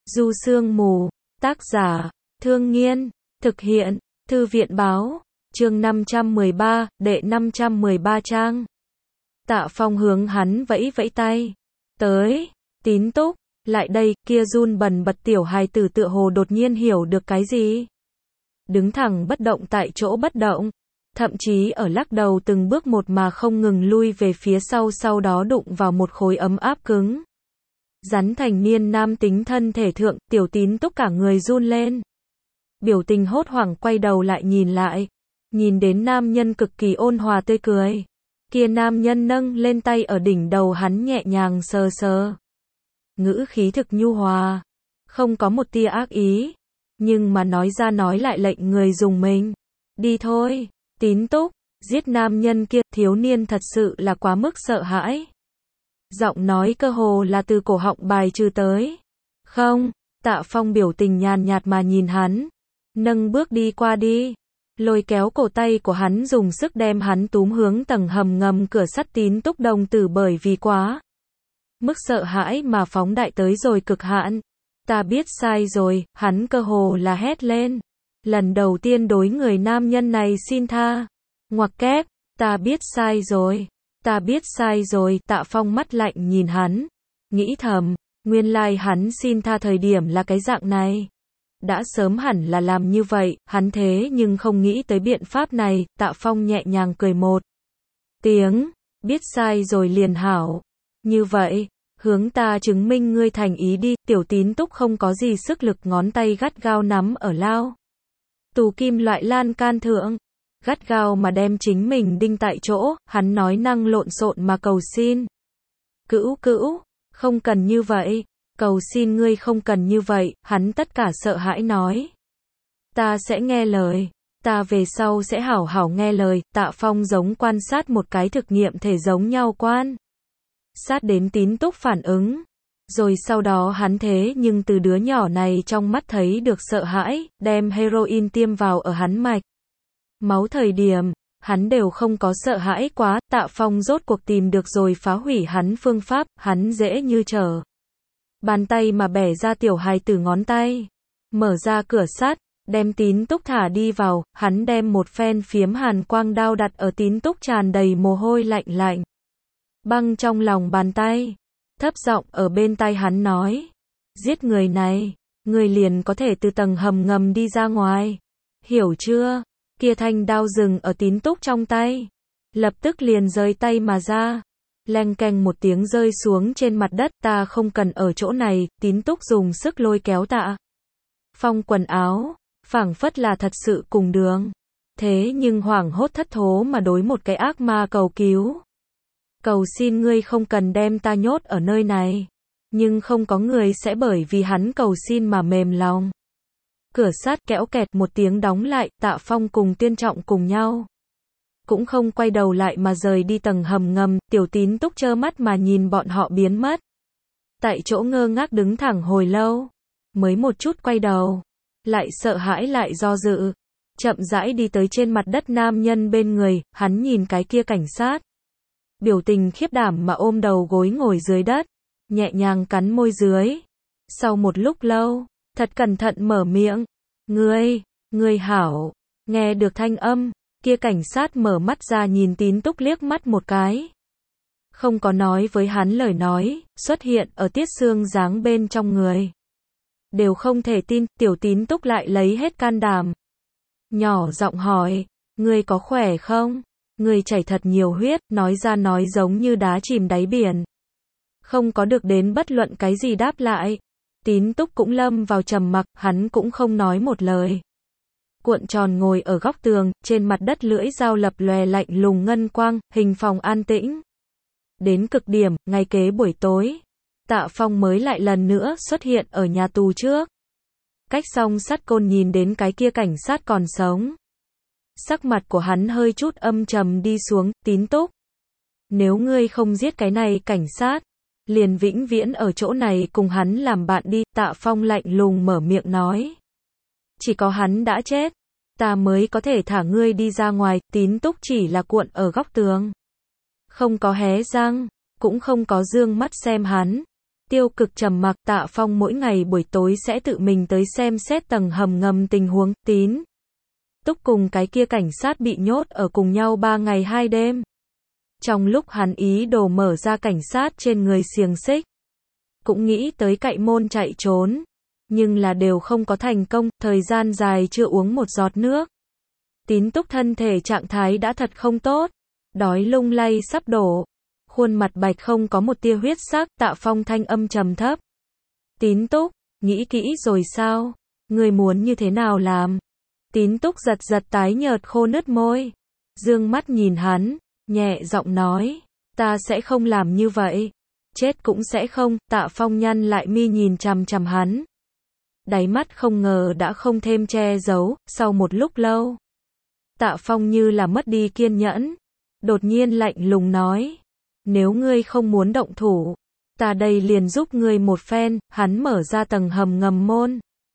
Du Sương Mù, tác giả, Thương Nghiên, thực hiện, Thư viện báo, chương 513, đệ 513 trang. Tạ Phong hướng hắn vẫy vẫy tay. Tới, Tín Túc, lại đây, kia run bần bật tiểu hài tử tựa hồ đột nhiên hiểu được cái gì. Đứng thẳng bất động tại chỗ bất động, thậm chí ở lắc đầu từng bước một mà không ngừng lui về phía sau đó đụng vào một khối ấm áp cứng. Rắn thành niên nam tính thân thể thượng, tiểu Tín Túc cả người run lên. Biểu tình hốt hoảng quay đầu lại, nhìn đến nam nhân cực kỳ ôn hòa tươi cười. Kia nam nhân nâng lên tay ở đỉnh đầu hắn nhẹ nhàng sờ sờ. Ngữ khí thực nhu hòa, không có một tia ác ý, nhưng mà nói ra nói lại lệnh người dùng mình. Đi thôi, Tín Túc, giết nam nhân kia, thiếu niên thật sự là quá mức sợ hãi. Giọng nói cơ hồ là từ cổ họng bài trừ tới. Không, Tạ Phong biểu tình nhàn nhạt mà nhìn hắn, nâng bước đi qua đi, lôi kéo cổ tay của hắn dùng sức đem hắn túm hướng tầng hầm ngầm cửa sắt. Tín Túc đồng tử bởi vì quá mức sợ hãi mà phóng đại tới rồi cực hạn. Ta biết sai rồi, hắn cơ hồ là hét lên. Lần đầu tiên đối người nam nhân này xin tha. Ngoặc kép, ta biết sai rồi. Ta biết sai rồi. Tạ Phong mắt lạnh nhìn hắn, nghĩ thầm, nguyên lai hắn xin tha thời điểm là cái dạng này. Đã sớm hẳn là làm như vậy, hắn thế nhưng không nghĩ tới biện pháp này. Tạ Phong nhẹ nhàng cười một tiếng, biết sai rồi liền hảo. Như vậy, hướng ta chứng minh ngươi thành ý đi. Tiểu Tín Túc không có gì sức lực, ngón tay gắt gao nắm ở lao tù kim loại lan can thượng, gắt gao mà đem chính mình đinh tại chỗ. Hắn nói năng lộn xộn mà cầu xin. Cữu, không cần như vậy. Cầu xin ngươi không cần như vậy. Hắn tất cả sợ hãi nói. Ta sẽ nghe lời. Ta về sau sẽ hảo hảo nghe lời. Tạ Phong giống quan sát một cái thực nghiệm thể giống nhau quan sát đến Tín Túc phản ứng. Rồi sau đó hắn thế nhưng từ đứa nhỏ này trong mắt thấy được sợ hãi, đem heroin tiêm vào ở hắn mạch máu thời điểm, hắn đều không có sợ hãi quá. Tạ Phong rốt cuộc tìm được rồi phá hủy hắn phương pháp. Hắn dễ như trở bàn tay mà bẻ ra tiểu hài tử ngón tay, mở ra cửa sắt, đem Tín Túc thả đi vào. Hắn đem một phen phiếm hàn quang đao đặt ở Tín Túc tràn đầy mồ hôi lạnh băng trong lòng bàn tay, thấp giọng ở bên tai hắn nói, giết người này, người liền có thể từ tầng hầm ngầm đi ra ngoài, hiểu chưa? Kia thanh đao dừng ở Tín Túc trong tay, lập tức liền rời tay mà ra, leng keng một tiếng rơi xuống trên mặt đất. Ta không cần ở chỗ này. Tín Túc dùng sức lôi kéo Tạ Phong quần áo, phảng phất là thật sự cùng đường, thế nhưng hoảng hốt thất thố mà đối một cái ác ma cầu cứu. Cầu xin ngươi không cần đem ta nhốt ở nơi này. Nhưng không có người sẽ bởi vì hắn cầu xin mà mềm lòng. Cửa sắt kẽo kẹt một tiếng đóng lại. Tạ Phong cùng Tiên Trọng cùng nhau, cũng không quay đầu lại mà rời đi tầng hầm ngầm. Tiểu Tín Túc trơ mắt mà nhìn bọn họ biến mất, tại chỗ ngơ ngác đứng thẳng hồi lâu, mới một chút quay đầu, lại sợ hãi lại do dự, chậm rãi đi tới trên mặt đất nam nhân bên người. Hắn nhìn cái kia cảnh sát, biểu tình khiếp đảm mà ôm đầu gối ngồi dưới đất, nhẹ nhàng cắn môi dưới. Sau một lúc lâu, thật cẩn thận mở miệng, ngươi hảo. Nghe được thanh âm, kia cảnh sát mở mắt ra nhìn Tín Túc liếc mắt một cái, không có nói với hắn lời nói, xuất hiện ở Tiết Sương dáng bên trong người. Đều không thể tin. Tiểu Tín Túc lại lấy hết can đảm, nhỏ giọng hỏi, ngươi có khỏe không? Ngươi chảy thật nhiều huyết. Nói ra nói giống như đá chìm đáy biển, không có được đến bất luận cái gì đáp lại. Tín Túc cũng lâm vào trầm mặc, hắn cũng không nói một lời, cuộn tròn ngồi ở góc tường, trên mặt đất lưỡi dao lập lòe lạnh lùng ngân quang. Hình phòng an tĩnh đến cực điểm. Ngay kế buổi tối, Tạ Phong mới lại lần nữa xuất hiện ở nhà tù trước. Cách song sắt côn nhìn đến cái kia cảnh sát còn sống, sắc mặt của hắn hơi chút âm trầm đi xuống. Tín Túc, nếu ngươi không giết cái này cảnh sát, liền vĩnh viễn ở chỗ này cùng hắn làm bạn đi. Tạ Phong lạnh lùng mở miệng nói, chỉ có hắn đã chết, ta mới có thể thả ngươi đi ra ngoài. Tín Túc chỉ là cuộn ở góc tường, không có hé răng, cũng không có dương mắt xem hắn. Tiêu Cực trầm mặc, Tạ Phong mỗi ngày buổi tối sẽ tự mình tới xem xét tầng hầm ngầm tình huống, Tín Túc cùng cái kia cảnh sát bị nhốt ở cùng nhau 3 ngày 2 đêm. Trong lúc hắn ý đồ mở ra cảnh sát trên người xiềng xích, cũng nghĩ tới cậy môn chạy trốn, nhưng là đều không có thành công, thời gian dài chưa uống một giọt nước. Tín Túc thân thể trạng thái đã thật không tốt, đói lung lay sắp đổ, khuôn mặt bạch không có một tia huyết sắc, Tạ Phong thanh âm trầm thấp. Tín Túc, nghĩ kỹ rồi sao? Ngươi muốn như thế nào làm? Tín Túc giật giật tái nhợt khô nứt môi, dương mắt nhìn hắn, nhẹ giọng nói, ta sẽ không làm như vậy. Chết cũng sẽ không, Tạ Phong nhăn lại mi nhìn chằm chằm hắn. Đáy mắt không ngờ đã không thêm che giấu, sau một lúc lâu. Tạ Phong như là mất đi kiên nhẫn, đột nhiên lạnh lùng nói, nếu ngươi không muốn động thủ, ta đây liền giúp ngươi một phen. Hắn mở ra tầng hầm ngầm môn,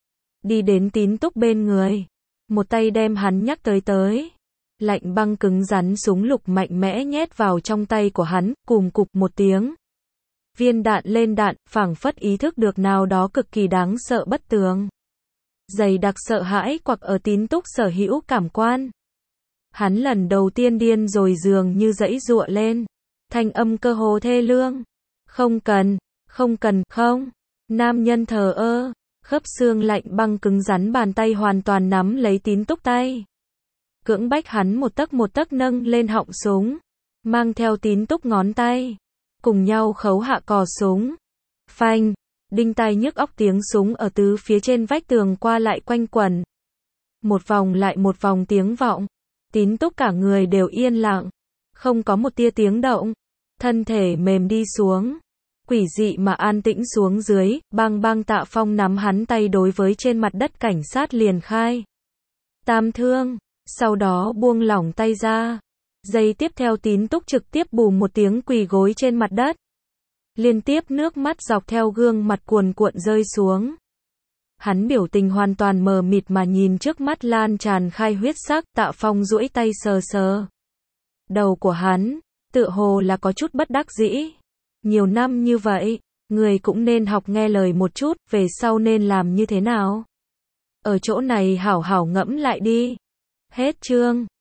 đi đến Tín Túc bên người, một tay đem hắn nhắc tới. Lạnh băng cứng rắn súng lục mạnh mẽ nhét vào trong tay của hắn, cùm cụp một tiếng. Viên đạn lên đạn, phảng phất ý thức được nào đó cực kỳ đáng sợ bất tường. Dày đặc sợ hãi quặc ở Tín Túc sở hữu cảm quan. Hắn lần đầu tiên điên rồi dường như giãy giụa lên. Thanh âm cơ hồ thê lương. Không cần, không. Nam nhân thờ ơ, khớp xương lạnh băng cứng rắn bàn tay hoàn toàn nắm lấy Tín Túc tay. Cưỡng bách hắn một tấc nâng lên họng súng, mang theo Tín Túc ngón tay, cùng nhau khấu hạ cò súng. Phanh, đinh tai nhức óc tiếng súng ở tứ phía trên vách tường qua lại quanh quẩn. Một vòng lại một vòng tiếng vọng, Tín Túc cả người đều yên lặng, không có một tia tiếng động, thân thể mềm đi xuống, quỷ dị mà an tĩnh xuống dưới. Bang, Tạ Phong nắm hắn tay đối với trên mặt đất cảnh sát liền khai 3 thương, sau đó buông lỏng tay ra. Giây tiếp theo Tín Túc trực tiếp bùm một tiếng quỳ gối trên mặt đất. Liên tiếp nước mắt dọc theo gương mặt cuồn cuộn rơi xuống. Hắn biểu tình hoàn toàn mờ mịt mà nhìn trước mắt lan tràn khai huyết sắc. Tạ Phong duỗi tay sờ đầu của hắn, tựa hồ là có chút bất đắc dĩ. Nhiều năm như vậy, người cũng nên học nghe lời một chút, về sau nên làm như thế nào? Ở chỗ này hảo hảo ngẫm lại đi. Hết chương.